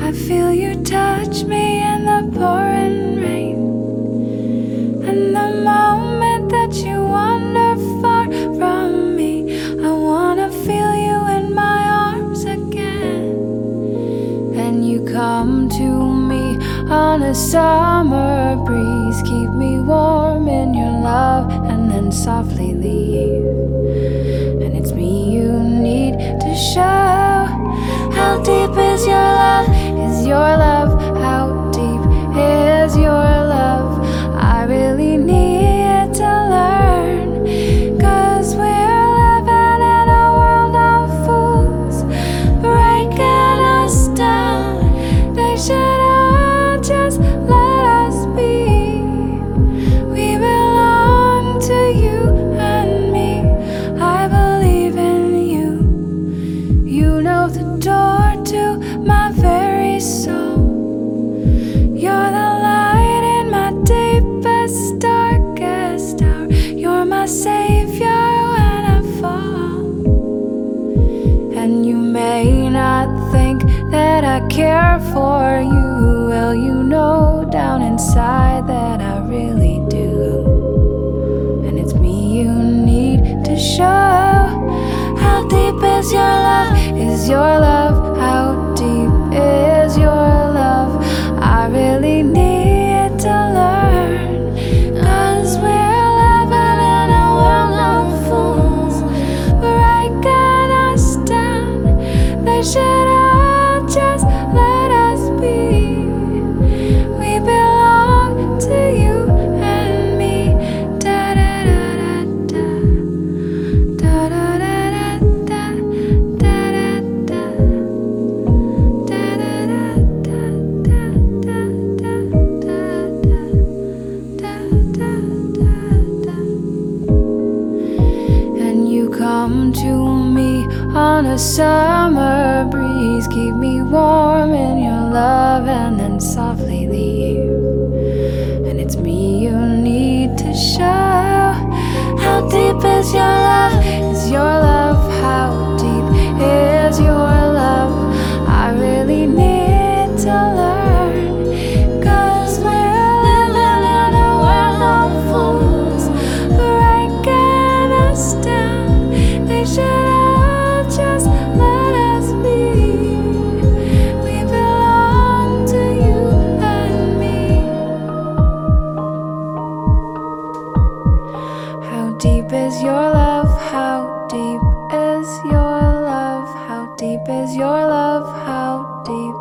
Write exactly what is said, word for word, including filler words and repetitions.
I feel you touch me in the pouring rain, and the moment that you wander far from me, I wanna feel you in my arms again. And you come to me on a summer breeze, keep me warm in your love, and then softly leave. And it's me you need to show. How deep is your love? Is your love? How deep is your love? I really need to learn, 'cause we're living in a world of fools, breaking us down. They should all just let us be. We belong to you and me. I believe in you. You know the door to my very soul. You're the light in my deepest, darkest hour. You're my savior when I fall. And you may not think that I care for you. Well, you know down inside that I really do. And it's me you need to show. How deep is your love? Is your love? How deep is your love? I really need to learn, 'cause we're living in a world of fools, breaking us down. They should all just let us be. We belong to you and me. Da da da da da da da da da da da da. And you come to me on a summer breeze, keep me warm in your love, and then softly leave. And it's me you need to show. How deep is your love? Is your love? How deep is your love? I really need to learn, 'cause we're living in a world of fools, breaking us down. They should all just let us be. We belong to you and me. How deep is your love? How deep is your love? How deep is your love? How deep